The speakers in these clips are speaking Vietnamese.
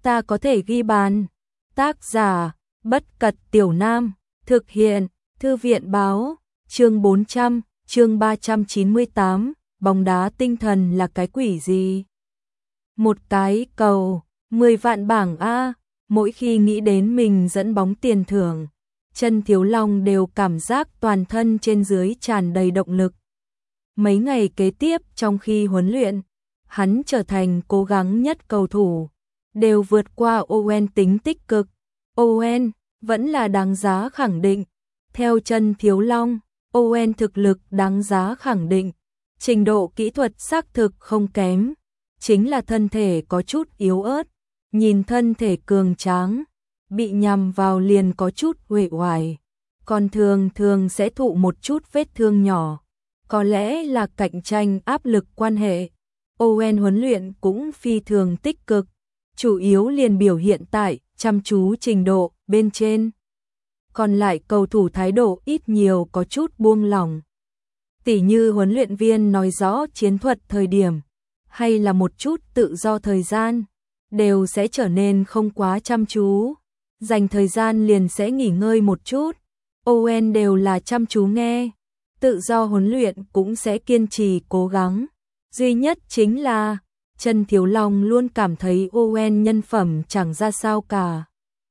ta có thể ghi bàn. Tác giả, Bất Cật Tiểu Nam, thực hiện, Thư viện Báo, chương 400, chương 398, bóng đá tinh thần là cái quỷ gì? Một cái cầu, 10 vạn bảng A, mỗi khi nghĩ đến mình dẫn bóng tiền thưởng, Chân Thiếu Long đều cảm giác toàn thân trên dưới tràn đầy động lực. Mấy ngày kế tiếp trong khi huấn luyện, hắn trở thành cố gắng nhất cầu thủ, đều vượt qua Owen tính tích cực. Owen vẫn là đáng giá khẳng định. Theo Chân Thiếu Long, Owen thực lực đáng giá khẳng định, trình độ kỹ thuật xác thực không kém, chính là thân thể có chút yếu ớt, nhìn thân thể cường tráng, bị nhằm vào liền có chút uể oải, còn thường sẽ thụ một chút vết thương nhỏ, có lẽ là cạnh tranh áp lực quan hệ. Owen huấn luyện cũng phi thường tích cực, chủ yếu liền biểu hiện tại chăm chú trình độ bên trên. Còn lại cầu thủ thái độ ít nhiều có chút buông lỏng. Tỉ như huấn luyện viên nói rõ chiến thuật thời điểm, hay là một chút tự do thời gian, đều sẽ trở nên không quá chăm chú. Dành thời gian liền sẽ nghỉ ngơi một chút. Owen đều là chăm chú nghe, tự do huấn luyện cũng sẽ kiên trì cố gắng. Duy nhất chính là, Chân Thiếu Long luôn cảm thấy Owen nhân phẩm chẳng ra sao cả.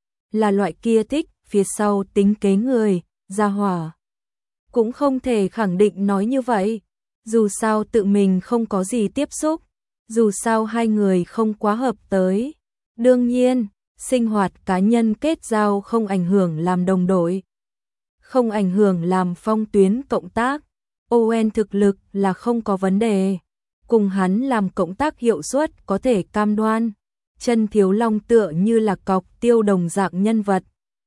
Là loại kia thích phía sau tính kế người, gia hỏa. Cũng không thể khẳng định nói như vậy, dù sao tự mình không có gì tiếp xúc, dù sao hai người không quá hợp tới. Đương nhiên, sinh hoạt cá nhân kết giao không ảnh hưởng làm đồng đội, không ảnh hưởng làm phong tuyến cộng tác. Owen thực lực là không có vấn đề, cùng hắn làm cộng tác hiệu suất có thể cam đoan. Chân Thiếu Long tựa như là cọc tiêu đồng dạng nhân vật,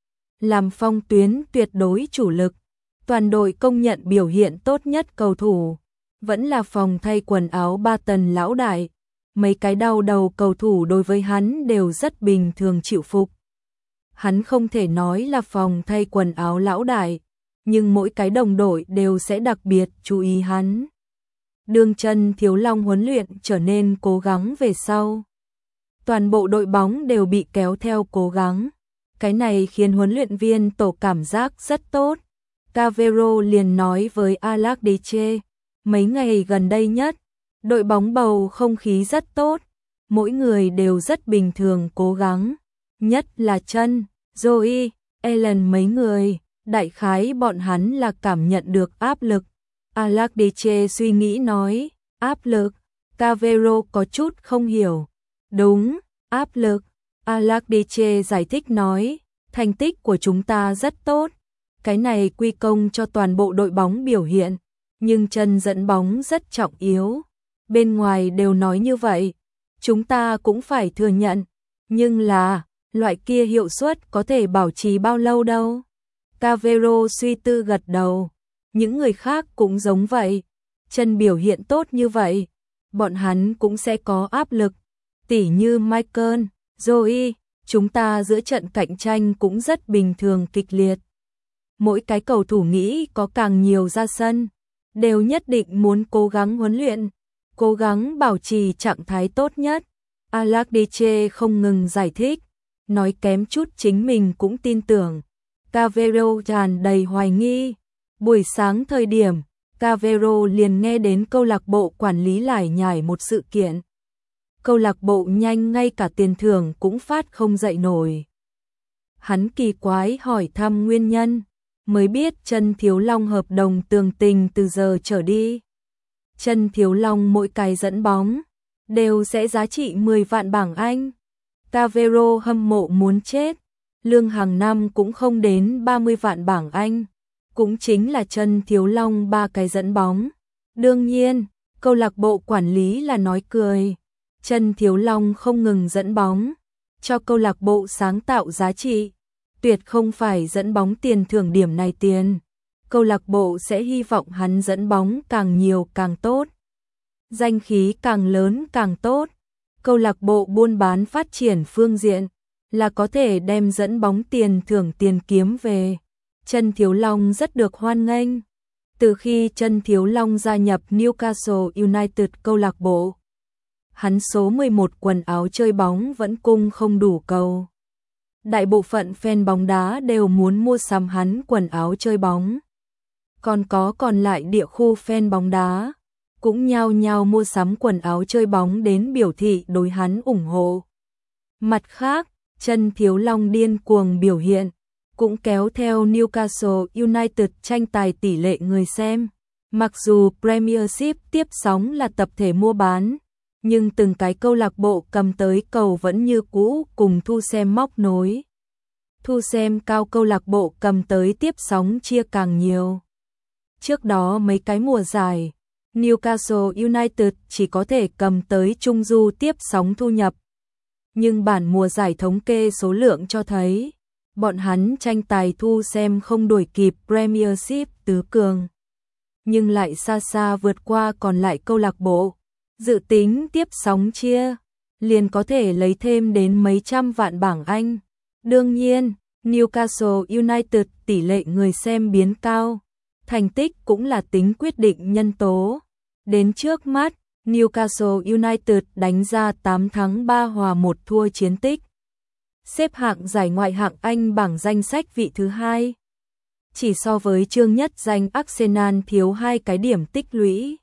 làm phong tuyến tuyệt đối chủ lực, toàn đội công nhận biểu hiện tốt nhất cầu thủ, vẫn là phòng thay quần áo Ba Tần lão đại. Mấy cái đau đầu cầu thủ đối với hắn đều rất bình thường chịu phục. Hắn không thể nói là phòng thay quần áo lão đại, nhưng mỗi cái đồng đội đều sẽ đặc biệt chú ý hắn. Đường Chân Thiếu Long huấn luyện trở nên cố gắng về sau, toàn bộ đội bóng đều bị kéo theo cố gắng. Cái này khiến huấn luyện viên tổ cảm giác rất tốt. Cavero liền nói với Allardyce, mấy ngày gần đây nhất, đội bóng bầu không khí rất tốt, mỗi người đều rất bình thường cố gắng, nhất là Chân, Joey, Allen mấy người, đại khái bọn hắn là cảm nhận được áp lực. Allardyce suy nghĩ nói, áp lực, Cavero có chút không hiểu. Đúng, áp lực, Allardyce giải thích nói, thành tích của chúng ta rất tốt, cái này quy công cho toàn bộ đội bóng biểu hiện, nhưng Chân dẫn bóng rất trọng yếu. Bên ngoài đều nói như vậy, chúng ta cũng phải thừa nhận, nhưng là, loại kia hiệu suất có thể bảo trì bao lâu đâu. Cavero suy tư gật đầu, những người khác cũng giống vậy, Chân biểu hiện tốt như vậy, bọn hắn cũng sẽ có áp lực, tỉ như Michael, Joey, chúng ta giữa trận cạnh tranh cũng rất bình thường kịch liệt. Mỗi cái cầu thủ nghĩ có càng nhiều ra sân, đều nhất định muốn cố gắng huấn luyện, cố gắng bảo trì trạng thái tốt nhất. Allardyce không ngừng giải thích, nói kém chút chính mình cũng tin tưởng. Cavero tràn đầy hoài nghi. Buổi sáng thời điểm, Cavero liền nghe đến câu lạc bộ quản lý lải nhải một sự kiện. Câu lạc bộ nhanh ngay cả tiền thưởng cũng phát không dậy nổi. Hắn kỳ quái hỏi thăm nguyên nhân, mới biết Chân Thiếu Long hợp đồng tường tình từ giờ trở đi. Chân Thiếu Long mỗi cái dẫn bóng đều sẽ giá trị 10 vạn bảng Anh. Cavero hâm mộ muốn chết, lương hàng năm cũng không đến 30 vạn bảng Anh, cũng chính là Chân Thiếu Long 3 cái dẫn bóng. Đương nhiên, câu lạc bộ quản lý là nói cười, Chân Thiếu Long không ngừng dẫn bóng, cho câu lạc bộ sáng tạo giá trị, tuyệt không phải dẫn bóng tiền thưởng điểm này tiền. Câu lạc bộ sẽ hy vọng hắn dẫn bóng càng nhiều càng tốt, danh khí càng lớn càng tốt. Câu lạc bộ buôn bán phát triển phương diện là có thể đem dẫn bóng tiền thưởng tiền kiếm về. Chân Thiếu Long rất được hoan nghênh. Từ khi Chân Thiếu Long gia nhập Newcastle United câu lạc bộ, hắn số 11 quần áo chơi bóng vẫn cung không đủ cầu. Đại bộ phận fan bóng đá đều muốn mua sắm hắn quần áo chơi bóng. Còn lại địa khu fan bóng đá cũng nhao nhao mua sắm quần áo chơi bóng đến biểu thị đối hắn ủng hộ. Mặt khác, Trần Thiếu Long điên cuồng biểu hiện, cũng kéo theo Newcastle United tranh tài tỷ lệ người xem. Mặc dù Premiership tiếp sóng là tập thể mua bán, nhưng từng cái câu lạc bộ cầm tới cầu vẫn như cũ cùng thu xem móc nối. Thu xem cao câu lạc bộ cầm tới tiếp sóng chia càng nhiều. Trước đó mấy cái mùa giải, Newcastle United chỉ có thể cầm tới trung du tiếp sóng thu nhập. Nhưng bản mùa giải thống kê số lượng cho thấy, bọn hắn tranh tài thu xem không đuổi kịp Premiership tứ cường, nhưng lại xa xa vượt qua còn lại câu lạc bộ. Dự tính tiếp sóng chia, liền có thể lấy thêm đến mấy trăm vạn bảng Anh. Đương nhiên, Newcastle United tỷ lệ người xem biến cao, thành tích cũng là tính quyết định nhân tố. Đến trước mắt, Newcastle United đánh ra 8 thắng 3 hòa 1 thua chiến tích. Xếp hạng giải ngoại hạng Anh bảng danh sách vị thứ 2. Chỉ so với chương nhất danh Arsenal thiếu 2 cái điểm tích lũy.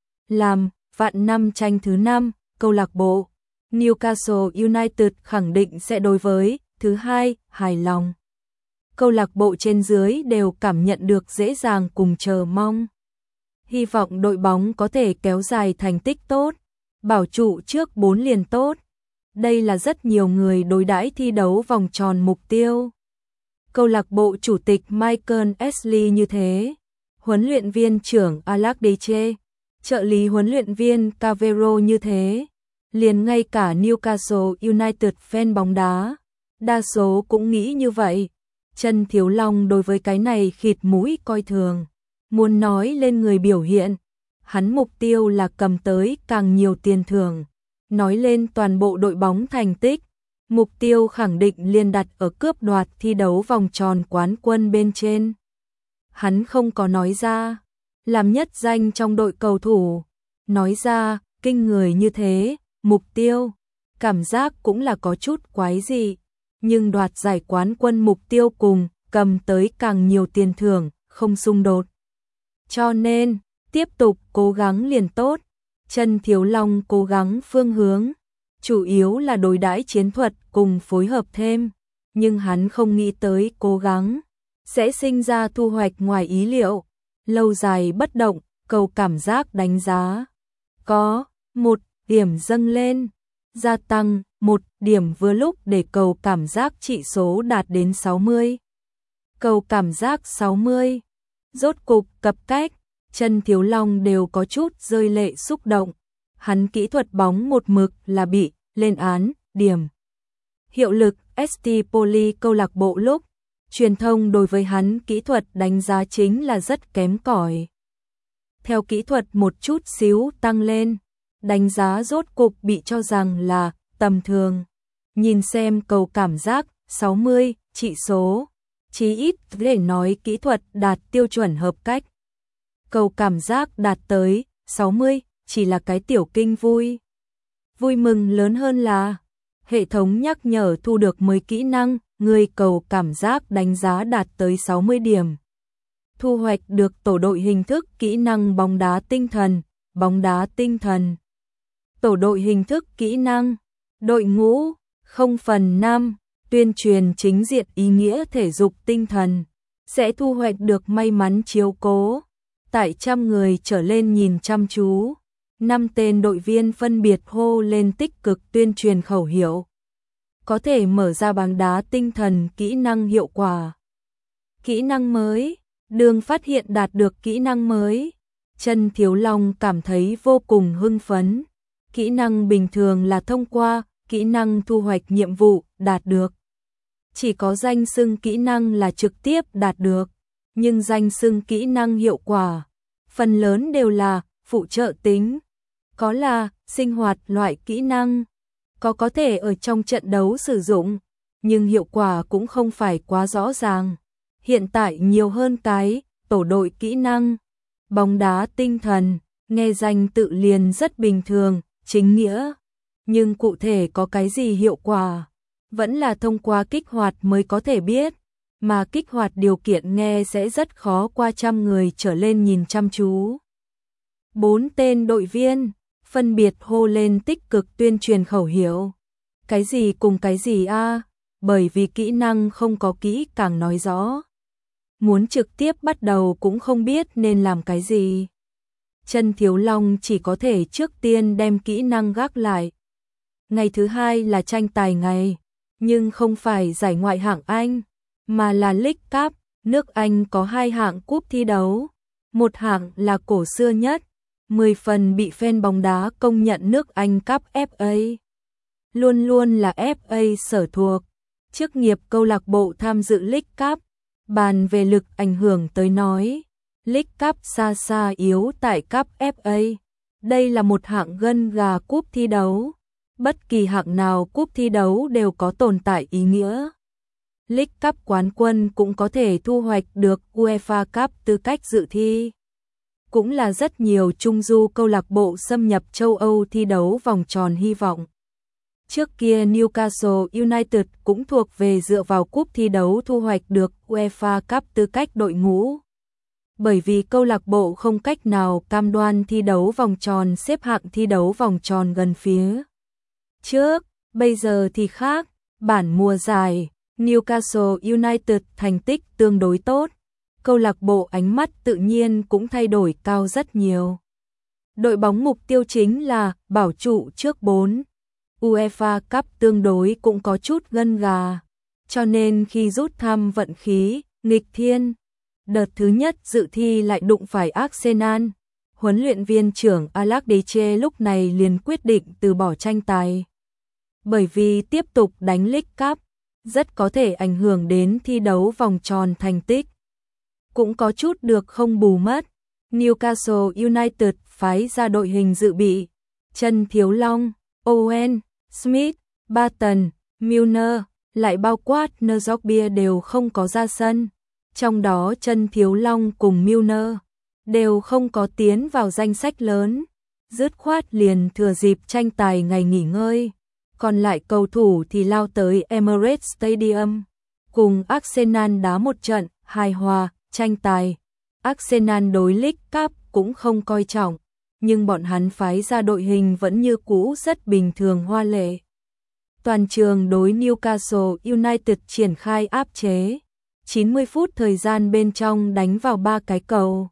Làm vạn năm tranh thứ 5, câu lạc bộ Newcastle United khẳng định sẽ đối với thứ 2 hài lòng. Câu lạc bộ trên dưới đều cảm nhận được dễ dàng cùng chờ mong. Hy vọng đội bóng có thể kéo dài thành tích tốt, bảo trụ trước 4 liền tốt. Đây là rất nhiều người đối đãi thi đấu vòng tròn mục tiêu. Câu lạc bộ chủ tịch Michael Ashley như thế, huấn luyện viên trưởng Alex Deche, trợ lý huấn luyện viên Cavero như thế, liền ngay cả Newcastle United fan bóng đá, đa số cũng nghĩ như vậy. Trần Thiếu Long đối với cái này khịt mũi coi thường, muốn nói lên người biểu hiện, hắn mục tiêu là cầm tới càng nhiều tiền thưởng, nói lên toàn bộ đội bóng thành tích, mục tiêu khẳng định liền đặt ở cướp đoạt thi đấu vòng tròn quán quân bên trên. Hắn không có nói ra, làm nhất danh trong đội cầu thủ, nói ra kinh người như thế, mục tiêu, cảm giác cũng là có chút quái dị, nhưng đoạt giải quán quân mục tiêu cùng cầm tới càng nhiều tiền thưởng, không xung đột. Cho nên, tiếp tục cố gắng liền tốt. Trần Thiếu Long cố gắng phương hướng, chủ yếu là đối đãi chiến thuật cùng phối hợp thêm, nhưng hắn không nghĩ tới cố gắng sẽ sinh ra thu hoạch ngoài ý liệu. Lâu dài bất động, cầu cảm giác đánh giá có 1 điểm dâng lên, gia tăng 1 điểm vừa lúc để cầu cảm giác trị số đạt đến 60. Cầu cảm giác 60, rốt cục cập cách, Trần Thiếu Long đều có chút rơi lệ xúc động. Hắn kỹ thuật bóng một mực là bị lên án, điểm hiệu lực ST Poli câu lạc bộ lúc truyền thông đối với hắn kỹ thuật đánh giá chính là rất kém cỏi. Theo kỹ thuật một chút xíu tăng lên, đánh giá rốt cục bị cho rằng là tầm thường. Nhìn xem cầu cảm giác 60, trị số, chí ít để nói kỹ thuật đạt tiêu chuẩn hợp cách. Cầu cảm giác đạt tới 60, chỉ là cái tiểu kinh vui. Vui mừng lớn hơn là hệ thống nhắc nhở thu được 10 kỹ năng, người cầu cảm giác đánh giá đạt tới 60 điểm. Thu hoạch được tổ đội hình thức kỹ năng bóng đá tinh thần, bóng đá tinh thần. Tổ đội hình thức kỹ năng, đội ngũ, 0/5, tuyên truyền chính diện ý nghĩa thể dục tinh thần, sẽ thu hoạch được may mắn chiếu cố. Tại 100 người trở lên nhìn chăm chú, 5 tên đội viên phân biệt hô lên tích cực tuyên truyền khẩu hiệu. Có thể mở ra bóng đá tinh thần kỹ năng hiệu quả. Kỹ năng mới, Đường phát hiện đạt được kỹ năng mới. Trần Thiếu Long cảm thấy vô cùng hưng phấn. Kỹ năng bình thường là thông qua, kỹ năng thu hoạch nhiệm vụ đạt được. Chỉ có danh xưng kỹ năng là trực tiếp đạt được, nhưng danh xưng kỹ năng hiệu quả, phần lớn đều là phụ trợ tính. Có là sinh hoạt loại kỹ năng, có thể ở trong trận đấu sử dụng, nhưng hiệu quả cũng không phải quá rõ ràng. Hiện tại nhiều hơn cái tổ đội kỹ năng, bóng đá tinh thần, nghe danh tự liền rất bình thường, chính nghĩa. nhưng cụ thể có cái gì hiệu quả, vẫn là thông qua kích hoạt mới có thể biết, mà kích hoạt điều kiện nghe sẽ rất khó qua trăm người trở lên nhìn chăm chú. 4 tên đội viên phân biệt hô lên tích cực tuyên truyền khẩu hiệu. Cái gì cùng cái gì a? Bởi vì kỹ năng không có kỹ càng nói rõ. Muốn trực tiếp bắt đầu cũng không biết nên làm cái gì. Chân Thiếu Long chỉ có thể trước tiên đem kỹ năng gác lại. Ngày thứ hai là tranh tài ngày, nhưng không phải giải ngoại hạng Anh, mà là League Cup. Nước Anh có 2 hạng cúp thi đấu. Một hạng là cổ xưa nhất, 10 phần bị fan bóng đá công nhận nước Anh Cup FA. Luôn luôn là FA sở thuộc. Chức nghiệp câu lạc bộ tham dự League Cup, bàn về lực ảnh hưởng tới nói, League Cup xa xa yếu tại Cup FA. Đây là một hạng gân gà cúp thi đấu. Bất kỳ hạng nào cúp thi đấu đều có tồn tại ý nghĩa. League Cup quán quân cũng có thể thu hoạch được UEFA Cup tư cách dự thi. Cũng là rất nhiều trung du câu lạc bộ xâm nhập châu Âu thi đấu vòng tròn hy vọng. Trước kia Newcastle United cũng thuộc về dựa vào cúp thi đấu thu hoạch được UEFA Cup tư cách đội ngũ. Bởi vì câu lạc bộ không cách nào cam đoan thi đấu vòng tròn xếp hạng thi đấu vòng tròn gần phía trước, bây giờ thì khác, bản mùa giải, Newcastle United thành tích tương đối tốt, câu lạc bộ ánh mắt tự nhiên cũng thay đổi cao rất nhiều. Đội bóng mục tiêu chính là bảo trụ trước 4. UEFA Cup tương đối cũng có chút gân gà, cho nên khi rút thăm vận khí, nghịch thiên, đợt thứ nhất dự thi lại đụng phải Arsenal. Huấn luyện viên trưởng Alex Deche lúc này liền quyết định từ bỏ tranh tài. Bởi vì tiếp tục đánh League Cup, rất có thể ảnh hưởng đến thi đấu vòng tròn thành tích. Cũng có chút được không bù mất. Newcastle United phái ra đội hình dự bị. Chân Thiếu Long, Owen, Smith, Barton, Milner, lại bao quát Nzogbia đều không có ra sân. Trong đó Chân Thiếu Long cùng Milner đều không có tiến vào danh sách lớn. Dứt khoát liền thừa dịp tranh tài ngày nghỉ ngơi. Còn lại cầu thủ thì lao tới Emirates Stadium. Cùng Arsenal đá một trận, hài hòa, tranh tài. Arsenal đối League Cup cũng không coi trọng, nhưng bọn hắn phái ra đội hình vẫn như cũ rất bình thường hoa lệ. Toàn trường đối Newcastle United triển khai áp chế. 90 phút thời gian bên trong đánh vào 3 cái cầu.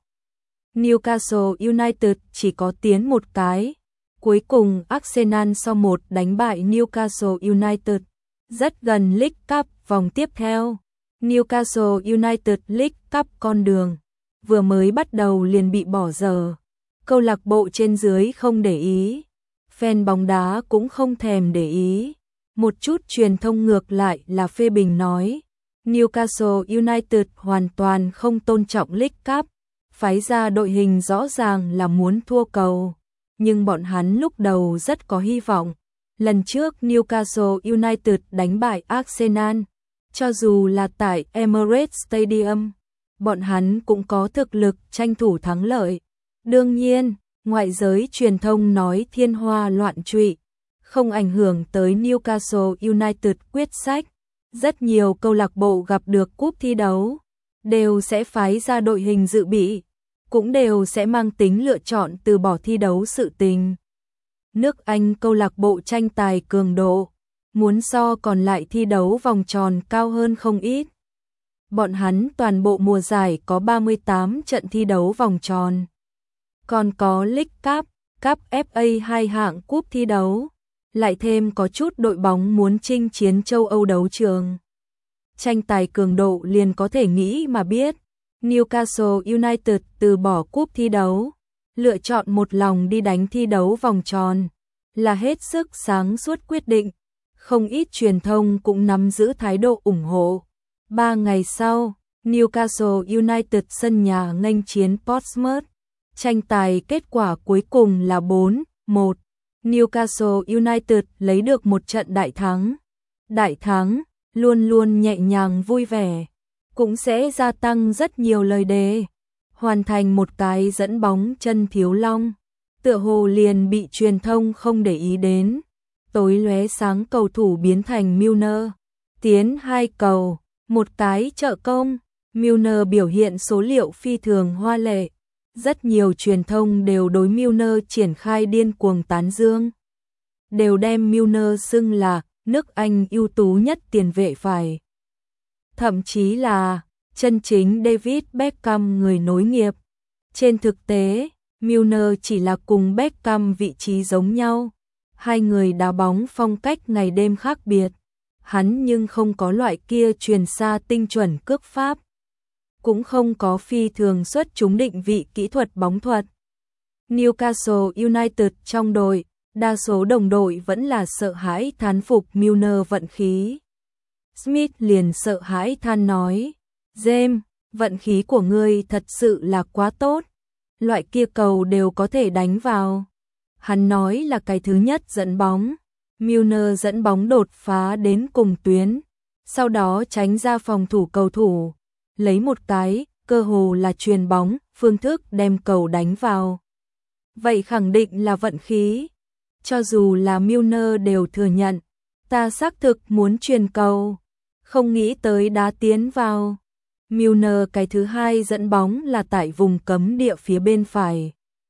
Newcastle United chỉ có tiến một cái. Cuối cùng Arsenal sau 1 đánh bại Newcastle United. Rất gần League Cup vòng tiếp theo. Newcastle United League Cup con đường vừa mới bắt đầu liền bị bỏ dở. Câu lạc bộ trên dưới không để ý, fan bóng đá cũng không thèm để ý. Một chút truyền thông ngược lại là phê bình nói, Newcastle United hoàn toàn không tôn trọng League Cup, phái ra đội hình rõ ràng là muốn thua cầu. Nhưng bọn hắn lúc đầu rất có hy vọng. Lần trước Newcastle United đánh bại Arsenal, cho dù là tại Emirates Stadium, bọn hắn cũng có thực lực tranh thủ thắng lợi. Đương nhiên, ngoại giới truyền thông nói thiên hoa loạn trụy, không ảnh hưởng tới Newcastle United quyết sách. Rất nhiều câu lạc bộ gặp được cúp thi đấu, đều sẽ phái ra đội hình dự bị, cũng đều sẽ mang tính lựa chọn từ bỏ thi đấu sự tình. Nước Anh câu lạc bộ tranh tài cường độ, muốn so còn lại thi đấu vòng tròn cao hơn không ít. Bọn hắn toàn bộ mùa giải có 38 trận thi đấu vòng tròn. Còn có League Cup, Cup FA 2 hạng cúp thi đấu. Lại thêm có chút đội bóng muốn chinh chiến châu Âu đấu trường. Tranh tài cường độ liền có thể nghĩ mà biết. Newcastle United từ bỏ cúp thi đấu, lựa chọn một lòng đi đánh thi đấu vòng tròn, là hết sức sáng suốt quyết định. Không ít truyền thông cũng nắm giữ thái độ ủng hộ. 3 ngày sau, Newcastle United sân nhà nghênh chiến Portsmouth. Tranh tài kết quả cuối cùng là 4-1. Newcastle United lấy được một trận đại thắng. Đại thắng, luôn luôn nhẹ nhàng vui vẻ, cũng sẽ gia tăng rất nhiều lời đề. Hoàn thành một cái dẫn bóng Chân Thiếu Long, tựa hồ liền bị truyền thông không để ý đến. tối lóe sáng cầu thủ biến thành Milner. Tiến 2 cầu, một cái trợ công, Milner biểu hiện số liệu phi thường hoa lệ. Rất nhiều truyền thông đều đối Milner triển khai điên cuồng tán dương. Đều đem Milner xưng là nước Anh ưu tú nhất tiền vệ phải. Thậm chí là chân chính David Beckham người nối nghiệp. Trên thực tế, Milner chỉ là cùng Beckham vị trí giống nhau. Hai người đá bóng phong cách ngày đêm khác biệt. Hắn nhưng không có loại kia truyền xa tinh chuẩn cước pháp. Cũng không có phi thường xuất chúng định vị kỹ thuật bóng thuật. Newcastle United trong đội, đa số đồng đội vẫn là sợ hãi thán phục Milner vận khí. Smith liền sợ hãi than nói, James, vận khí của ngươi thật sự là quá tốt. Loại kia cầu đều có thể đánh vào. Hắn nói là cái thứ nhất dẫn bóng. Milner dẫn bóng đột phá đến cùng tuyến. Sau đó tránh ra phòng thủ cầu thủ. Lấy một cái, cơ hồ là chuyền bóng, phương thức đem cầu đánh vào. Vậy khẳng định là vận khí. Cho dù là Milner đều thừa nhận. Ta xác thực muốn chuyền cầu. Không nghĩ tới đá tiến vào. Milner cái thứ hai dẫn bóng là tại vùng cấm địa phía bên phải.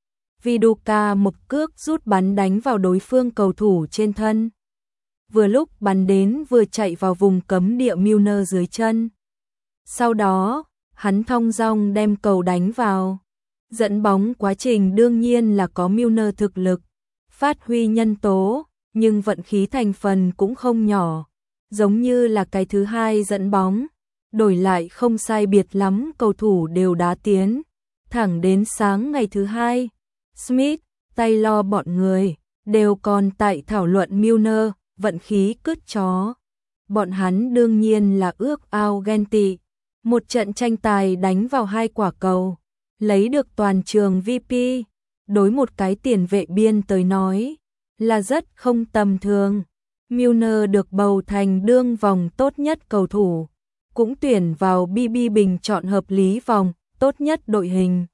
Viduka một cước rút bắn đánh vào đối phương cầu thủ trên thân. Vừa lúc bắn đến vừa chạy vào vùng cấm địa Milner dưới chân. Sau đó, hắn thong dong đem cầu đánh vào. Dẫn bóng quá trình đương nhiên là có Milner thực lực, phát huy nhân tố, nhưng vận khí thành phần cũng không nhỏ. Giống như là cái thứ hai dẫn bóng, đổi lại không sai biệt lắm cầu thủ đều đá tiến. Thẳng đến sáng ngày thứ hai, Smith, Taylor bọn người đều còn tại thảo luận Milner, vận khí cứt chó. Bọn hắn đương nhiên là ước ao ghen tị. Một trận tranh tài đánh vào 2 quả cầu, lấy được toàn trường VP, đối một cái tiền vệ biên tới nói, là rất không tầm thường. Milner được bầu thành đương vòng tốt nhất cầu thủ, cũng tuyển vào BB bình chọn hợp lý vòng tốt nhất đội hình.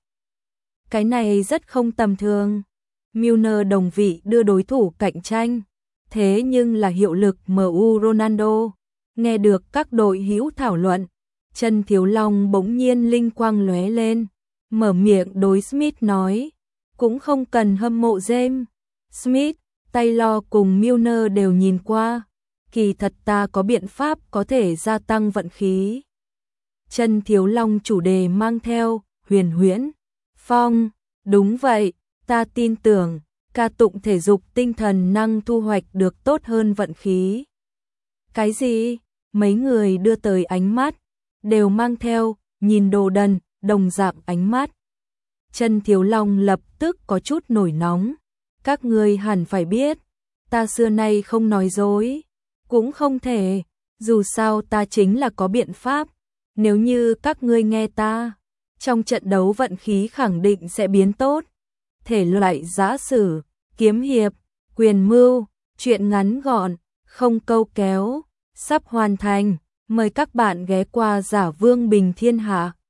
Cái này rất không tầm thường. Milner đồng vị đưa đối thủ cạnh tranh, thế nhưng là hiệu lực MU Ronaldo. Nghe được các đội hữu thảo luận, Trần Thiếu Long bỗng nhiên linh quang lóe lên, mở miệng đối Smith nói, cũng không cần hâm mộ James. Smith, Taylor cùng Milner đều nhìn qua, kỳ thật ta có biện pháp có thể gia tăng vận khí. Trần Thiếu Long chủ đề mang theo, huyền huyễn, phong, đúng vậy, ta tin tưởng, ca tụng thể dục tinh thần năng thu hoạch được tốt hơn vận khí. Cái gì? Mấy người đưa tới ánh mắt, đều mang theo, nhìn đồ đần, đồng dạng ánh mắt. Trần Thiếu Long lập tức có chút nổi nóng. Các ngươi hẳn phải biết, ta xưa nay không nói dối, cũng không thể, dù sao ta chính là có biện pháp. Nếu như các ngươi nghe ta, trong trận đấu vận khí khẳng định sẽ biến tốt. Thể loại giã sử, kiếm hiệp, quyền mưu, truyện ngắn gọn, không câu kéo, sắp hoàn thành. Mời các bạn ghé qua Giả Vương Bình Thiên Hạ.